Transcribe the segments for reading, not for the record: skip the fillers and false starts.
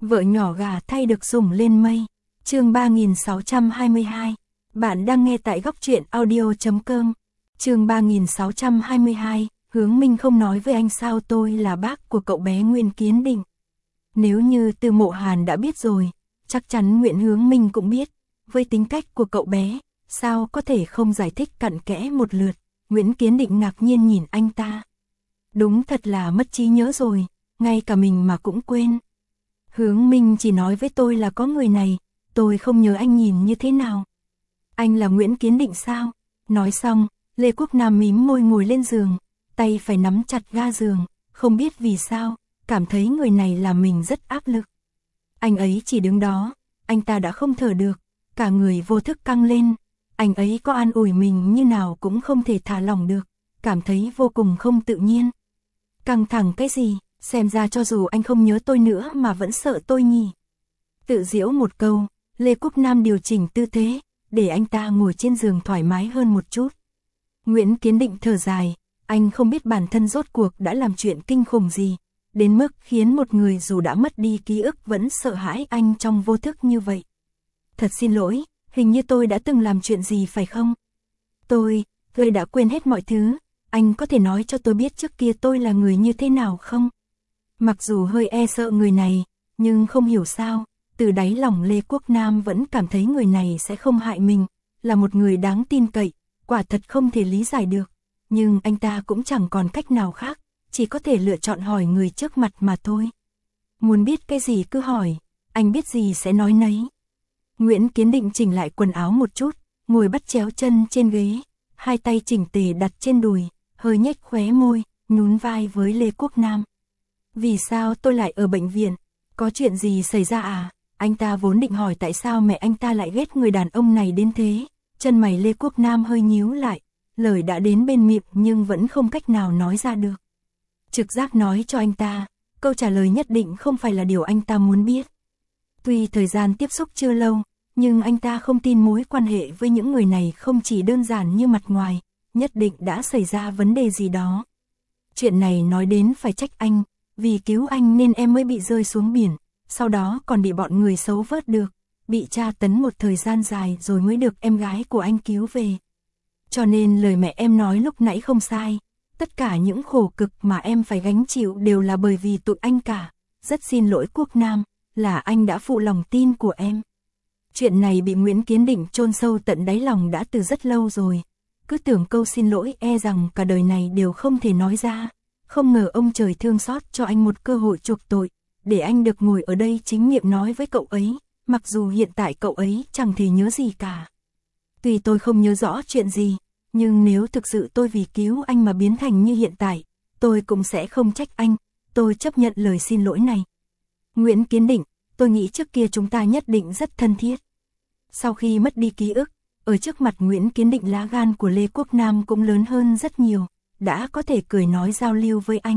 Vợ nhỏ gà thay được sủng lên mây. Chương 3622. Bạn đang nghe tại góc truyện audio.com. Chương 3622. Hướng Minh không nói với anh sao tôi là bác của cậu bé Nguyễn Kiến Định. Nếu như Từ Mộ Hàn đã biết rồi, chắc chắn Nguyễn Hướng Minh cũng biết. Với tính cách của cậu bé, sao có thể không giải thích cặn kẽ một lượt. Nguyễn Kiến Định ngạc nhiên nhìn anh ta. Đúng thật là mất trí nhớ rồi, ngay cả mình mà cũng quên. Hướng Minh chỉ nói với tôi là có người này, tôi không nhớ anh nhìn như thế nào. Anh là Nguyễn Kiến Định sao? Nói xong, Lê Quốc Nam mím môi ngồi lên giường, tay phải nắm chặt ga giường, không biết vì sao, cảm thấy người này làm mình rất áp lực. Anh ấy chỉ đứng đó, anh ta đã không thở được, cả người vô thức căng lên. Anh ấy có an ủi mình như nào cũng không thể thả lỏng được, cảm thấy vô cùng không tự nhiên. Căng thẳng cái gì, xem ra cho dù anh không nhớ tôi nữa mà vẫn sợ tôi nhỉ. Tự giễu một câu, Lê Quốc Nam điều chỉnh tư thế, để anh ta ngồi trên giường thoải mái hơn một chút. Nguyễn Kiến Định thở dài, anh không biết bản thân rốt cuộc đã làm chuyện kinh khủng gì, đến mức khiến một người dù đã mất đi ký ức vẫn sợ hãi anh trong vô thức như vậy. Thật xin lỗi, hình như tôi đã từng làm chuyện gì phải không? Tôi đã quên hết mọi thứ, anh có thể nói cho tôi biết trước kia tôi là người như thế nào không? Mặc dù hơi e sợ người này, nhưng không hiểu sao, từ đáy lòng Lê Quốc Nam vẫn cảm thấy người này sẽ không hại mình, là một người đáng tin cậy, quả thật không thể lý giải được. Nhưng anh ta cũng chẳng còn cách nào khác, chỉ có thể lựa chọn hỏi người trước mặt mà thôi. Muốn biết cái gì cứ hỏi, anh biết gì sẽ nói nấy. Nguyễn Kiến Định chỉnh lại quần áo một chút, ngồi bắt chéo chân trên ghế, hai tay chỉnh tề đặt trên đùi, hơi nhếch khóe môi, nhún vai với Lê Quốc Nam. Vì sao tôi lại ở bệnh viện? Có chuyện gì xảy ra à? Anh ta vốn định hỏi tại sao mẹ anh ta lại ghét người đàn ông này đến thế. Chân mày Lê Quốc Nam hơi nhíu lại, lời đã đến bên miệng nhưng vẫn không cách nào nói ra được. Trực giác nói cho anh ta, câu trả lời nhất định không phải là điều anh ta muốn biết. Tuy thời gian tiếp xúc chưa lâu, nhưng anh ta không tin mối quan hệ với những người này không chỉ đơn giản như mặt ngoài, nhất định đã xảy ra vấn đề gì đó. Chuyện này nói đến phải trách anh, vì cứu anh nên em mới bị rơi xuống biển, sau đó còn bị bọn người xấu vớt được, bị tra tấn một thời gian dài rồi mới được em gái của anh cứu về. Cho nên lời mẹ em nói lúc nãy không sai, tất cả những khổ cực mà em phải gánh chịu đều là bởi vì tụi anh cả. Rất xin lỗi Quốc Nam, là anh đã phụ lòng tin của em. Chuyện này bị Nguyễn Kiến Định chôn sâu tận đáy lòng đã từ rất lâu rồi, cứ tưởng câu xin lỗi e rằng cả đời này đều không thể nói ra. Không ngờ ông trời thương xót cho anh một cơ hội chuộc tội, để anh được ngồi ở đây chính miệng nói với cậu ấy, mặc dù hiện tại cậu ấy chẳng thể nhớ gì cả. Tuy tôi không nhớ rõ chuyện gì, nhưng nếu thực sự tôi vì cứu anh mà biến thành như hiện tại, tôi cũng sẽ không trách anh, tôi chấp nhận lời xin lỗi này. Nguyễn Kiến Định, tôi nghĩ trước kia chúng ta nhất định rất thân thiết. Sau khi mất đi ký ức, ở trước mặt Nguyễn Kiến Định lá gan của Lê Quốc Nam cũng lớn hơn rất nhiều, đã có thể cười nói giao lưu với anh.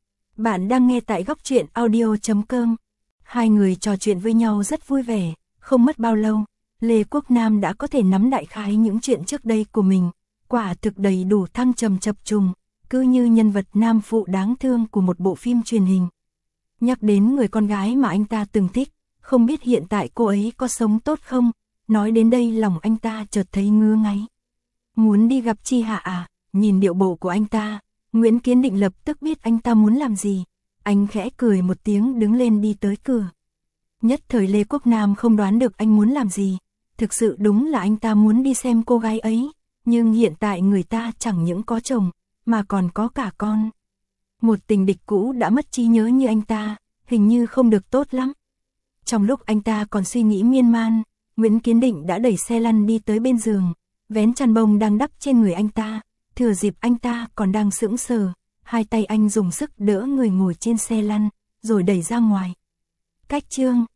Bạn đang nghe tại góc truyện audio.com. Hai người trò chuyện với nhau rất vui vẻ, không mất bao lâu, Lê Quốc Nam đã có thể nắm đại khái những chuyện trước đây của mình, quả thực đầy đủ thăng trầm chập trùng, cứ như nhân vật nam phụ đáng thương của một bộ phim truyền hình. Nhắc đến người con gái mà anh ta từng thích, không biết hiện tại cô ấy có sống tốt không, nói đến đây lòng anh ta chợt thấy ngứa ngáy. Muốn đi gặp Chi Hạ à? Nhìn điệu bộ của anh ta, Nguyễn Kiến Định lập tức biết anh ta muốn làm gì. Anh khẽ cười một tiếng đứng lên đi tới cửa. Nhất thời Lê Quốc Nam không đoán được anh muốn làm gì. Thực sự đúng là anh ta muốn đi xem cô gái ấy. Nhưng hiện tại người ta chẳng những có chồng, mà còn có cả con. Một tình địch cũ đã mất trí nhớ như anh ta, hình như không được tốt lắm. Trong lúc anh ta còn suy nghĩ miên man, Nguyễn Kiến Định đã đẩy xe lăn đi tới bên giường, vén chăn bông đang đắp trên người anh ta. Thừa dịp anh ta còn đang sững sờ, hai tay anh dùng sức đỡ người ngồi trên xe lăn, rồi đẩy ra ngoài. Cách chương